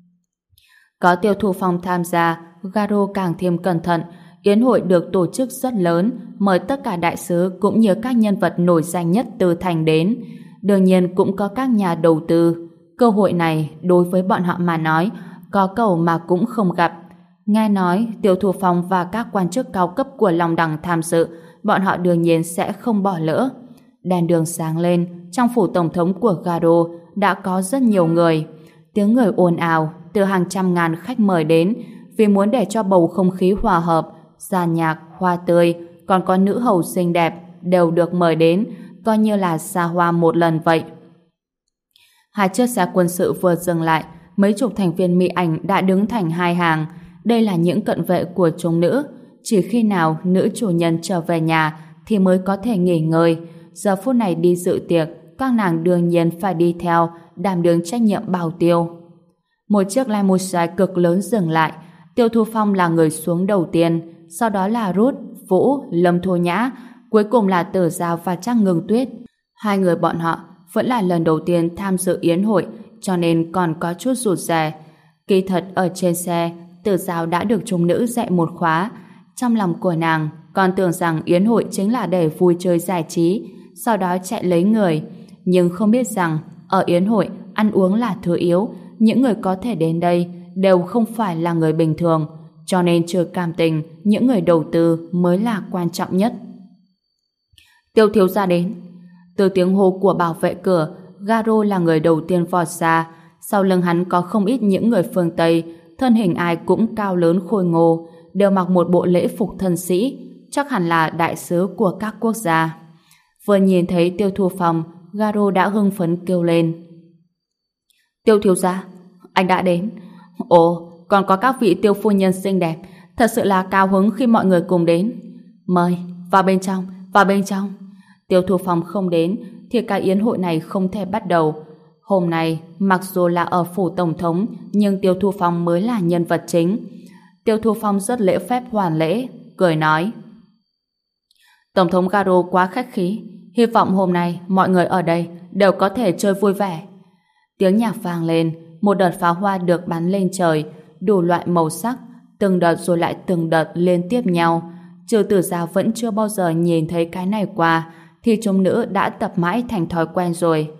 Có Tiêu Thu Phong tham gia, Garo càng thêm cẩn thận. Yến hội được tổ chức rất lớn, mời tất cả đại sứ cũng như các nhân vật nổi danh nhất từ thành đến. Đương nhiên cũng có các nhà đầu tư. Cơ hội này đối với bọn họ mà nói, có cầu mà cũng không gặp. Nghe nói Tiêu Thu Phong và các quan chức cao cấp của Long Đằng tham dự, bọn họ đương nhiên sẽ không bỏ lỡ. Đèn đường sáng lên, trong phủ tổng thống của Garo đã có rất nhiều người. Tiếng người ồn ào, từ hàng trăm ngàn khách mời đến, vì muốn để cho bầu không khí hòa hợp, dàn nhạc, hoa tươi, còn có nữ hầu xinh đẹp đều được mời đến, coi như là xa hoa một lần vậy. Hai chiếc xe quân sự vừa dừng lại, mấy chục thành viên mỹ ảnh đã đứng thành hai hàng. Đây là những cận vệ của chúng nữ. Chỉ khi nào nữ chủ nhân trở về nhà thì mới có thể nghỉ ngơi. Giờ phút này đi dự tiệc, các nàng đương nhiên phải đi theo, đảm đương trách nhiệm bảo tiêu. Một chiếc limousine cực lớn dừng lại. Tiêu Thu Phong là người xuống đầu tiên, sau đó là Ruth, Vũ, Lâm Thu Nhã, cuối cùng là Tử Giao và Trác Ngưng Tuyết. Hai người bọn họ vẫn là lần đầu tiên tham dự yến hội, cho nên còn có chút rụt rè. Kỳ thật ở trên xe, Tử Giao đã được chúng nữ dạy một khóa. Trong lòng của nàng còn tưởng rằng yến hội chính là để vui chơi giải trí, sau đó chạy lấy người. Nhưng không biết rằng ở yến hội ăn uống là thứ yếu, những người có thể đến đây đều không phải là người bình thường, cho nên trừ cảm tình, những người đầu tư mới là quan trọng nhất. Tiêu thiếu gia đến. Từ tiếng hô của bảo vệ cửa, Garo là người đầu tiên vọt ra. Sau lưng hắn có không ít những người phương Tây, thân hình ai cũng cao lớn khôi ngô, đều mặc một bộ lễ phục thân sĩ, chắc hẳn là đại sứ của các quốc gia. Vừa nhìn thấy Tiêu Thu Phong, Garo đã hưng phấn kêu lên. Tiêu thiếu gia, anh đã đến. Ồ, còn có các vị tiêu phu nhân xinh đẹp, thật sự là cao hứng khi mọi người cùng đến. Mời, vào bên trong, vào bên trong. Tiêu Thu Phong không đến thì cái yến hội này không thể bắt đầu. Hôm nay, mặc dù là ở phủ tổng thống, nhưng Tiêu Thu Phong mới là nhân vật chính. Tiêu Thu Phong rất lễ phép hoàn lễ, cười nói. Tổng thống Garo quá khách khí, hy vọng hôm nay mọi người ở đây đều có thể chơi vui vẻ. Tiếng nhạc vang lên, một đợt pháo hoa được bắn lên trời, đủ loại màu sắc, từng đợt rồi lại từng đợt liên tiếp nhau. Trừ Tử Giao vẫn chưa bao giờ nhìn thấy cái này qua, thì chúng nữ đã tập mãi thành thói quen rồi.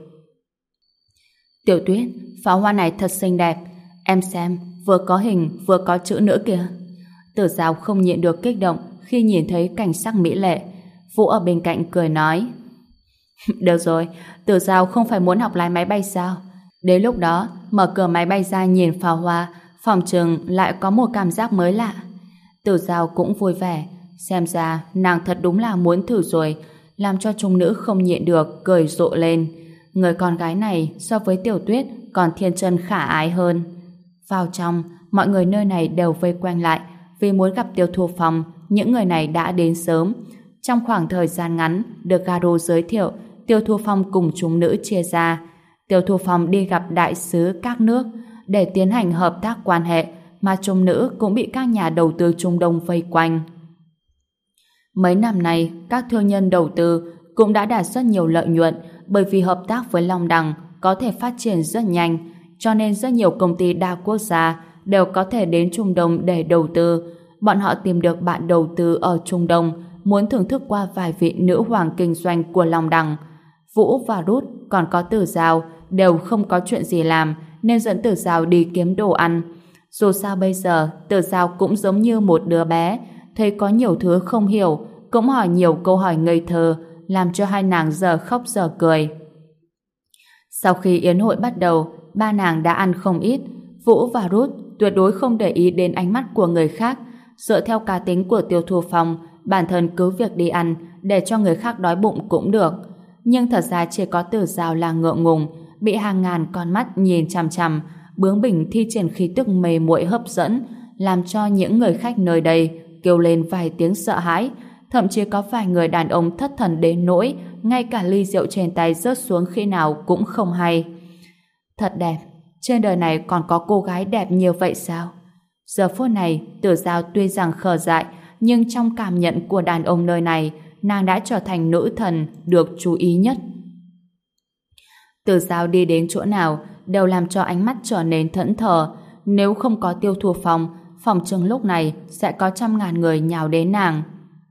Tiểu Tuyết, pháo hoa này thật xinh đẹp, em xem, vừa có hình vừa có chữ nữa kìa. Tử Giao không nhịn được kích động khi nhìn thấy cảnh sắc mỹ lệ. Vũ ở bên cạnh cười nói. Được rồi, Tử Giao không phải muốn học lái máy bay sao? Đến lúc đó, mở cửa máy bay ra nhìn pháo hoa, phòng chừng lại có một cảm giác mới lạ. Tử Giao cũng vui vẻ, xem ra nàng thật đúng là muốn thử rồi, làm cho chúng nữ không nhịn được cười rộ lên. Người con gái này so với Tiểu Tuyết còn thiên chân khả ái hơn. Vào trong, mọi người nơi này đều vây quanh lại, vì muốn gặp Tiêu Thu Phong. Những người này đã đến sớm. Trong khoảng thời gian ngắn được Garo giới thiệu, Tiêu Thu Phong cùng chúng nữ chia ra. Tiêu Thu Phong đi gặp đại sứ các nước để tiến hành hợp tác quan hệ, mà chúng nữ cũng bị các nhà đầu tư Trung Đông vây quanh. Mấy năm nay, các thương nhân đầu tư cũng đã đạt rất nhiều lợi nhuận, bởi vì hợp tác với Long Đằng có thể phát triển rất nhanh, cho nên rất nhiều công ty đa quốc gia đều có thể đến Trung Đông để đầu tư. Bọn họ tìm được bạn đầu tư ở Trung Đông, muốn thưởng thức qua vài vị nữ hoàng kinh doanh của Long Đằng. Vũ và Ruth còn có Tử Giao đều không có chuyện gì làm, nên dẫn Tử Giao đi kiếm đồ ăn. Dù sao bây giờ Tử Giao cũng giống như một đứa bé, thấy có nhiều thứ không hiểu, cũng hỏi nhiều câu hỏi ngây thơ, làm cho hai nàng giờ khóc giờ cười. Sau khi yến hội bắt đầu, ba nàng đã ăn không ít. Vũ và Ruth tuyệt đối không để ý đến ánh mắt của người khác. Dựa theo cá tính của Tiêu Thu Phong, bản thân cứ việc đi ăn để cho người khác đói bụng cũng được. Nhưng thật ra chỉ có Tử Giao là ngượng ngùng, bị hàng ngàn con mắt nhìn chằm chằm, bướng bỉnh thi triển khí tức mê muội hấp dẫn, làm cho những người khách nơi đây kêu lên vài tiếng sợ hãi. Thậm chí có vài người đàn ông thất thần đến nỗi ngay cả ly rượu trên tay rớt xuống khi nào cũng không hay. Thật đẹp, trên đời này còn có cô gái đẹp như vậy sao? Giờ phút này, Tử Giao tuy rằng khờ dại, nhưng trong cảm nhận của đàn ông nơi này, nàng đã trở thành nữ thần được chú ý nhất. Từ Giao đi đến chỗ nào đều làm cho ánh mắt trở nên thẫn thờ. Nếu không có Tiêu Thu Phong, phòng chừng lúc này sẽ có trăm ngàn người nhào đến nàng.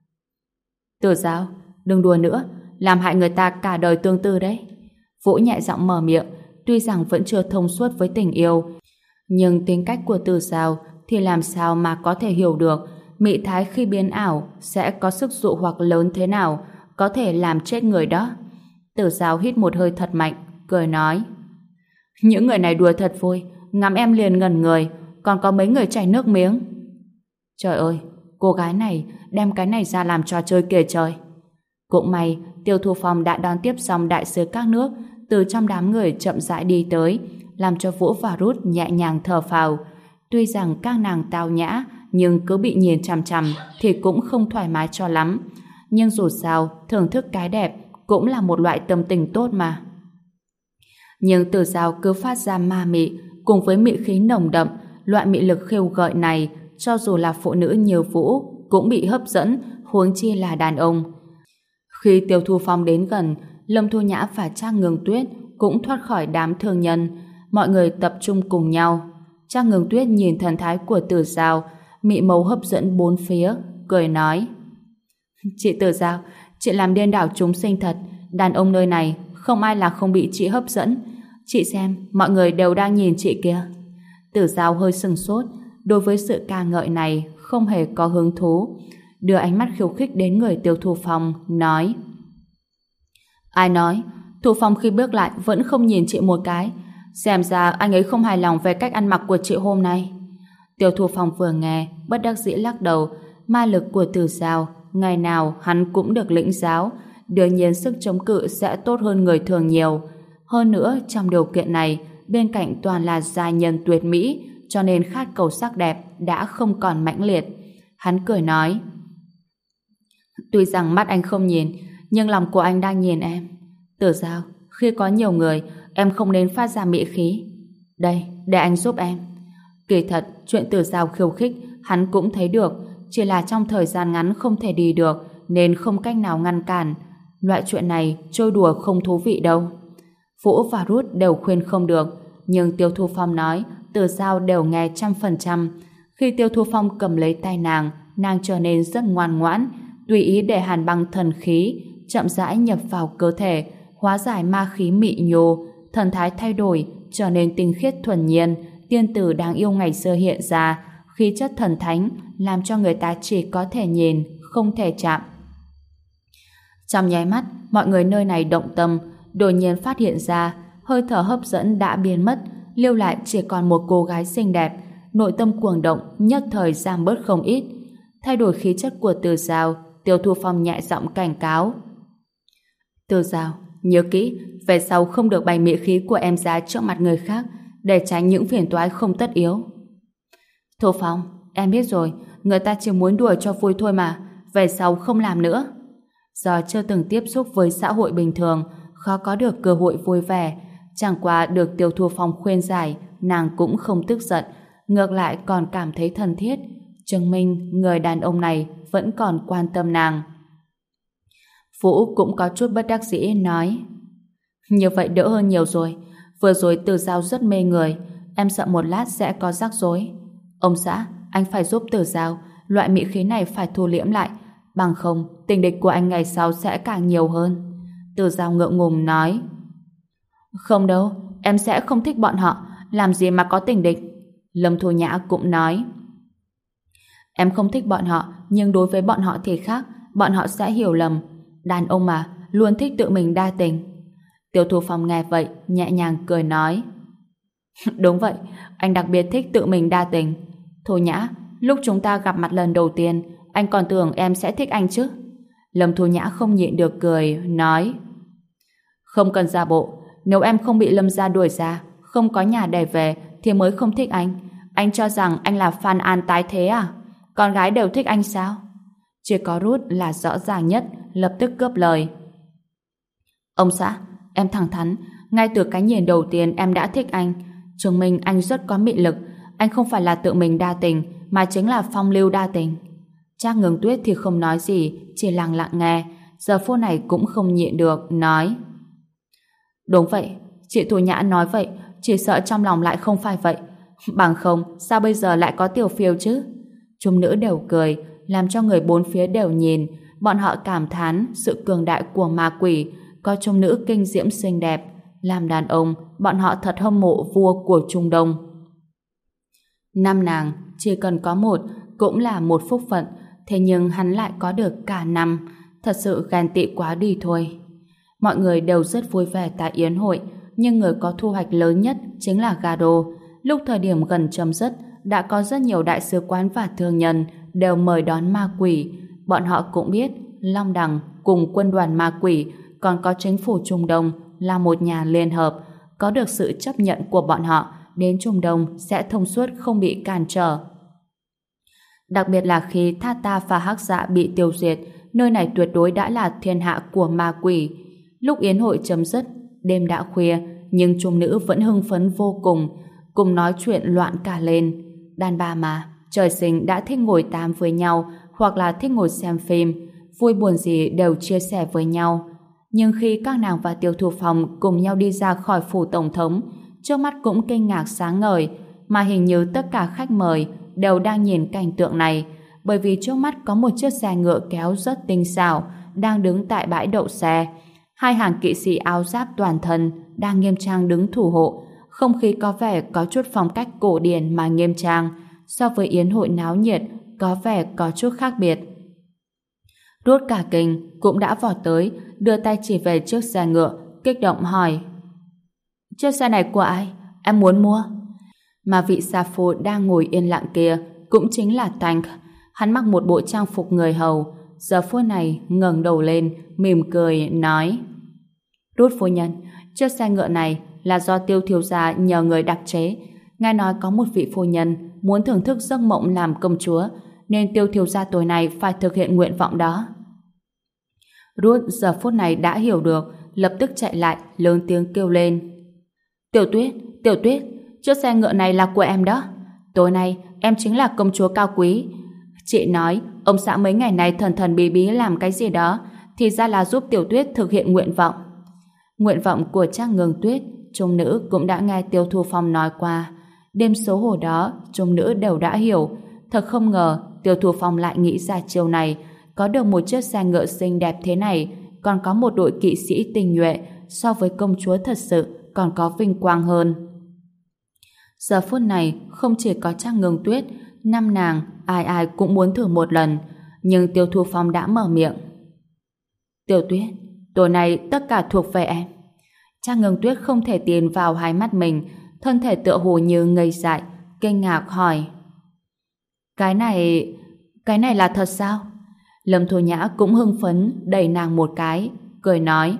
Từ Giao, đừng đùa nữa, làm hại người ta cả đời tương tư đấy. Vũ nhẹ giọng mở miệng, tuy rằng vẫn chưa thông suốt với tình yêu, nhưng tính cách của Từ Giao thì làm sao mà có thể hiểu được mị thái khi biến ảo sẽ có sức dụ hoặc lớn thế nào, có thể làm chết người đó. Từ Giao hít một hơi thật mạnh, cười nói: những người này đùa thật vui, ngắm em liền ngẩn người, còn có mấy người chảy nước miếng. Trời ơi, cô gái này đem cái này ra làm trò chơi kìa trời. Cũng may Tiêu Thu Phong đã đón tiếp xong đại sứ các nước từ trong đám người chậm rãi đi tới, làm cho Vũ và Ruth nhẹ nhàng thở phào. Tuy rằng các nàng tao nhã, nhưng cứ bị nhìn chằm chằm thì cũng không thoải mái cho lắm. Nhưng dù sao, thưởng thức cái đẹp cũng là một loại tâm tình tốt mà. Nhưng Từ Giao cứ phát ra ma mị, cùng với mị khí nồng đậm, loại mị lực khiêu gợi này, cho dù là phụ nữ như Vũ cũng bị hấp dẫn, huống chi là đàn ông. Khi Tiêu Thu Phong đến gần, Lâm Thu Nhã và Trác Ngưng Tuyết cũng thoát khỏi đám thương nhân. Mọi người tập trung cùng nhau. Trác Ngưng Tuyết nhìn thần thái của Từ Giao, mị màu hấp dẫn bốn phía, cười nói: chị Từ Giao, chị làm điên đảo chúng sinh thật. Đàn ông nơi này không ai là không bị chị hấp dẫn. Chị xem, mọi người đều đang nhìn chị kìa. Từ Giao hơi sừng sốt, đối với sự ca ngợi này không hề có hứng thú, đưa ánh mắt khiêu khích đến người Tiêu Thu Phong, nói: ai nói? Thu Phong khi bước lại vẫn không nhìn chị một cái, xem ra anh ấy không hài lòng về cách ăn mặc của chị hôm nay. Tiêu Thu Phong vừa nghe, bất đắc dĩ lắc đầu. Ma lực của Từ Giao, ngày nào hắn cũng được lĩnh giáo, đương nhiên sức chống cự sẽ tốt hơn người thường nhiều. Hơn nữa, trong điều kiện này, bên cạnh toàn là giai nhân tuyệt mỹ, cho nên khát cầu sắc đẹp đã không còn mãnh liệt. Hắn cười nói: tuy rằng mắt anh không nhìn, nhưng lòng của anh đang nhìn em. Từ Giao, khi có nhiều người, em không nên phát ra mị khí. Đây, để anh giúp em. Kỳ thật, chuyện Từ Giao khiêu khích, hắn cũng thấy được, chỉ là trong thời gian ngắn không thể đi được, nên không cách nào ngăn cản. Loại chuyện này, trôi đùa không thú vị đâu. Vũ và Ruth đều khuyên không được, nhưng Tiêu Thu Phong nói, Từ Giao đều nghe 100%. Khi Tiêu Thu Phong cầm lấy tay nàng trở nên rất ngoan ngoãn, tùy ý để hàn băng thần khí chậm rãi nhập vào cơ thể, hóa giải ma khí mị nhô, thần thái thay đổi, trở nên tinh khiết thuần nhiên, tiên tử đáng yêu ngày xưa hiện ra, khí chất thần thánh, làm cho người ta chỉ có thể nhìn, không thể chạm. Trong nháy mắt, mọi người nơi này động tâm, đột nhiên phát hiện ra, hơi thở hấp dẫn đã biến mất, lưu lại chỉ còn một cô gái xinh đẹp, nội tâm cuồng động, nhất thời giảm bớt không ít. Thay đổi khí chất của Từ Giao, Tiêu Thu Phong nhẹ giọng cảnh cáo: Từ Giao, nhớ kỹ, về sau không được bày mị khí của em ra trước mặt người khác, để tránh những phiền toái không tất yếu. Thu Phong, em biết rồi, người ta chỉ muốn đùa cho vui thôi mà, về sau không làm nữa. Do chưa từng tiếp xúc với xã hội bình thường, khó có được cơ hội vui vẻ, chẳng qua được Tiêu Thu Phong khuyên giải, nàng cũng không tức giận, ngược lại còn cảm thấy thân thiết, chứng minh người đàn ông này vẫn còn quan tâm nàng. Vũ cũng có chút bất đắc dĩ nói: như vậy đỡ hơn nhiều rồi, vừa rồi Từ Giao rất mê người, em sợ một lát sẽ có rắc rối. Ông xã, anh phải giúp Từ Giao, loại mị khí này phải thu liễm lại, bằng không tình địch của anh ngày sau sẽ càng nhiều hơn. Từ Giao ngượng ngùng nói: không đâu, em sẽ không thích bọn họ, làm gì mà có tình địch. Lâm Thu Nhã cũng nói: em không thích bọn họ, nhưng đối với bọn họ thì khác, bọn họ sẽ hiểu lầm. Đàn ông mà, luôn thích tự mình đa tình. Tiêu Thu Phong nghe vậy, nhẹ nhàng cười nói: đúng vậy, anh đặc biệt thích tự mình đa tình. Thu Nhã, lúc chúng ta gặp mặt lần đầu tiên, anh còn tưởng em sẽ thích anh chứ. Lâm Thu Nhã không nhịn được cười, nói: không cần giả bộ, nếu em không bị Lâm gia đuổi ra, không có nhà để về, thì mới không thích anh. Anh cho rằng anh là Phan An tái thế à? Con gái đều thích anh sao? Chỉ có Ruth là rõ ràng nhất, lập tức cướp lời: ông xã, em thẳng thắn, ngay từ cái nhìn đầu tiên em đã thích anh, chứng minh anh rất có mị lực. Anh không phải là tự mình đa tình, mà chính là phong lưu đa tình. Trác Ngưng Tuyết thì không nói gì, chỉ lặng lặng nghe. giờ phút này cũng không nhịn được, nói: Đúng vậy, chị Thu Nhã nói vậy, chỉ sợ trong lòng lại không phải vậy. Bằng không, sao bây giờ lại có Tiểu Phiêu chứ? Chúng nữ đều cười, làm cho người bốn phía đều nhìn. Bọn họ cảm thán sự cường đại của ma quỷ, có chúng nữ kinh diễm xinh đẹp. Làm đàn ông, bọn họ thật hâm mộ vua của Trung Đông. Năm nàng, chỉ cần có một, cũng là một phúc phận. Thế nhưng hắn lại có được cả năm. Thật sự ghen tị quá đi thôi. Mọi người đều rất vui vẻ tại yến hội, nhưng người có thu hoạch lớn nhất chính là Gado. Lúc thời điểm gần chấm dứt, đã có rất nhiều đại sứ quán và thương nhân đều mời đón ma quỷ. Bọn họ cũng biết Long Đằng cùng quân đoàn ma quỷ, còn có chính phủ Trung Đông là một nhà liên hợp, có được sự chấp nhận của bọn họ, đến Trung Đông sẽ thông suốt không bị cản trở. Đặc biệt là khi Thata và Hắc Dạ bị tiêu diệt, nơi này tuyệt đối đã là thiên hạ của ma quỷ. Lúc yến hội chấm dứt, đêm đã khuya, nhưng chúng nữ vẫn hưng phấn vô cùng nói chuyện loạn cả lên. Đàn bà mà, trời sinh đã thích ngồi tám với nhau, hoặc là thích ngồi xem phim, vui buồn gì đều chia sẻ với nhau. Nhưng khi các nàng và Tiêu Thu Phong cùng nhau đi ra khỏi phủ tổng thống, trước mắt cũng kinh ngạc sáng ngời, mà hình như tất cả khách mời đều đang nhìn cảnh tượng này, bởi vì trước mắt có một chiếc xe ngựa kéo rất tinh xảo đang đứng tại bãi đậu xe. Hai hàng kỵ sĩ áo giáp toàn thân đang nghiêm trang đứng thủ hộ, không khí có vẻ có chút phong cách cổ điển mà nghiêm trang, so với yến hội náo nhiệt có vẻ có chút khác biệt. Rốt cả kinh cũng đã vọt tới, đưa tay chỉ về chiếc xe ngựa, kích động hỏi: Chiếc xe này của ai? Em muốn mua. Mà vị Sappho đang ngồi yên lặng kia cũng chính là Tank. Hắn mặc một bộ trang phục người hầu, giờ phút này ngẩng đầu lên, mỉm cười nói: Rút phu nhân, chiếc xe ngựa này là do Tiêu thiếu gia nhờ người đặc chế. Nghe nói có một vị phu nhân muốn thưởng thức giấc mộng làm công chúa, nên Tiêu thiếu gia tối nay phải thực hiện nguyện vọng đó. Rút giờ phút này đã hiểu được, lập tức chạy lại lớn tiếng kêu lên: Tiểu Tuyết, chiếc xe ngựa này là của em đó. Tối nay em chính là công chúa cao quý. Chị nói ông xã mấy ngày nay thần thần bí bí làm cái gì đó, thì ra là giúp Tiểu Tuyết thực hiện nguyện vọng. Nguyện vọng của Trác Ngưng Tuyết, chúng nữ cũng đã nghe Tiêu Thu Phong nói qua. Đêm xấu hổ đó, chúng nữ đều đã hiểu. Thật không ngờ Tiêu Thu Phong lại nghĩ ra chiêu này, có được một chiếc xe ngựa xinh đẹp thế này, còn có một đội kỵ sĩ tinh nhuệ, so với công chúa thật sự còn có vinh quang hơn. Giờ phút này không chỉ có Trác Ngưng Tuyết, năm nàng ai ai cũng muốn thử một lần, nhưng Tiêu Thu Phong đã mở miệng: Tiểu Tuyết, tối nay tất cả thuộc về em. Trác Ngưng Tuyết không thể tin vào hai mắt mình, thân thể tựa hồ như ngây dại, kinh ngạc hỏi: Cái này là thật sao? Lâm Thu Nhã cũng hưng phấn đẩy nàng một cái, cười nói: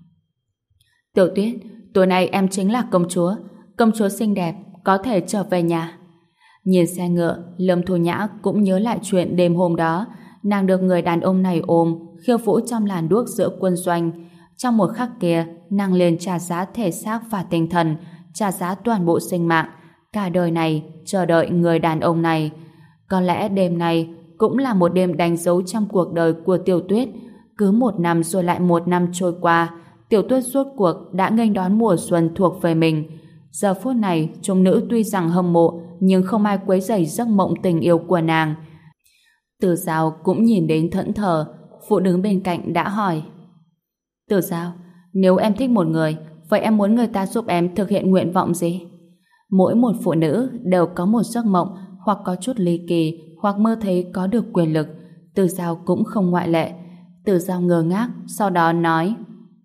Tiểu Tuyết, tối nay em chính là công chúa xinh đẹp, có thể trở về nhà. Nhìn xe ngựa, Lâm Thu Nhã cũng nhớ lại chuyện đêm hôm đó, nàng được người đàn ông này ôm, khiêu vũ trong làn đuốc giữa quân doanh. Trong một khắc kia, nàng liền trả giá thể xác và tinh thần, trả giá toàn bộ sinh mạng, cả đời này chờ đợi người đàn ông này. Có lẽ đêm này cũng là một đêm đánh dấu trong cuộc đời của Tiểu Tuyết. Cứ một năm rồi lại một năm trôi qua, Tiểu Tuyết rốt cuộc đã nghênh đón mùa xuân thuộc về mình. Giờ phút này, chúng nữ tuy rằng hâm mộ, nhưng không ai quấy rầy giấc mộng tình yêu của nàng. Tử Giao cũng nhìn đến thẫn thờ, phụ đứng bên cạnh đã hỏi: Tử Giao, nếu em thích một người, vậy em muốn người ta giúp em thực hiện nguyện vọng gì? Mỗi một phụ nữ đều có một giấc mộng, hoặc có chút ly kỳ, hoặc mơ thấy có được quyền lực. Tử Giao cũng không ngoại lệ. Tử Giao ngơ ngác, sau đó nói: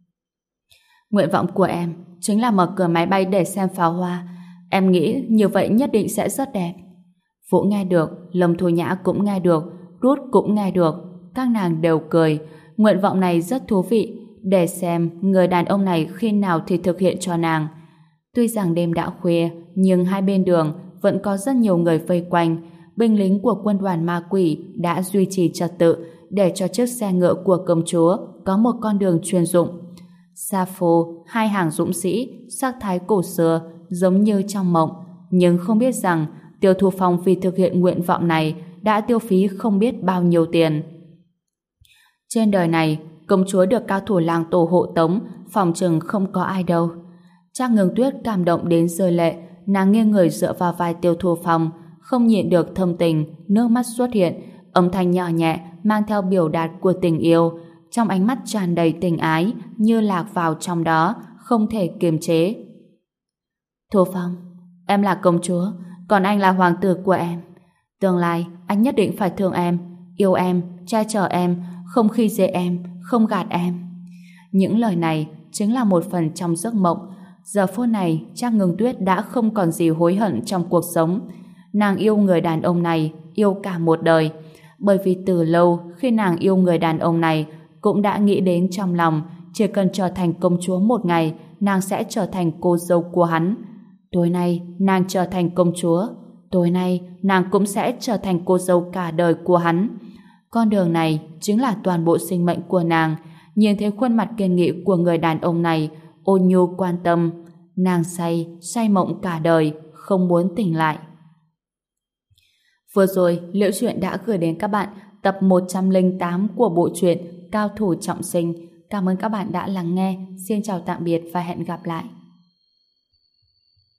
Nguyện vọng của em chính là mở cửa máy bay để xem pháo hoa. Em nghĩ như vậy nhất định sẽ rất đẹp. Vũ nghe được, Lâm Thu Nhã cũng nghe được, Rút cũng nghe được. Các nàng đều cười. Nguyện vọng này rất thú vị, để xem người đàn ông này khi nào thì thực hiện cho nàng. Tuy rằng đêm đã khuya, nhưng hai bên đường vẫn có rất nhiều người vây quanh. Binh lính của quân đoàn ma quỷ đã duy trì trật tự để cho chiếc xe ngựa của công chúa có một con đường chuyên dụng. Sappho, hai hàng dũng sĩ, sắc thái cổ xưa, giống như trong mộng, nhưng không biết rằng Tiêu Thu Phong vì thực hiện nguyện vọng này đã tiêu phí không biết bao nhiêu tiền. Trên đời này công chúa được cao thủ làng Tổ hộ tống, phòng chừng không có ai đâu. Trác Ngưng Tuyết cảm động đến rơi lệ, nàng nghiêng người dựa vào vai Tiêu Thu Phong, không nhịn được thâm tình, nước mắt xuất hiện, âm thanh nhỏ nhẹ mang theo biểu đạt của tình yêu, trong ánh mắt tràn đầy tình ái, như lạc vào trong đó, không thể kiềm chế. Thu Phong, em là công chúa, còn anh là hoàng tử của em. Tương lai, anh nhất định phải thương em, yêu em, che chở em, không khi dễ em, không gạt em. Những lời này chính là một phần trong giấc mộng. Giờ phút này, Trác Ngưng Tuyết đã không còn gì hối hận trong cuộc sống. Nàng yêu người đàn ông này, yêu cả một đời. Bởi vì từ lâu, khi nàng yêu người đàn ông này, cũng đã nghĩ đến trong lòng, chỉ cần trở thành công chúa một ngày, nàng sẽ trở thành cô dâu của hắn. Tối nay, nàng trở thành công chúa. Tối nay, nàng cũng sẽ trở thành cô dâu cả đời của hắn. Con đường này chính là toàn bộ sinh mệnh của nàng. Nhìn thấy khuôn mặt kiên nghị của người đàn ông này, ôn nhu quan tâm, nàng say mộng cả đời, không muốn tỉnh lại. Vừa rồi, Liễu Chuyện đã gửi đến các bạn tập 108 của bộ truyện Cao Thủ Trọng Sinh. Cảm ơn các bạn đã lắng nghe. Xin chào tạm biệt và hẹn gặp lại.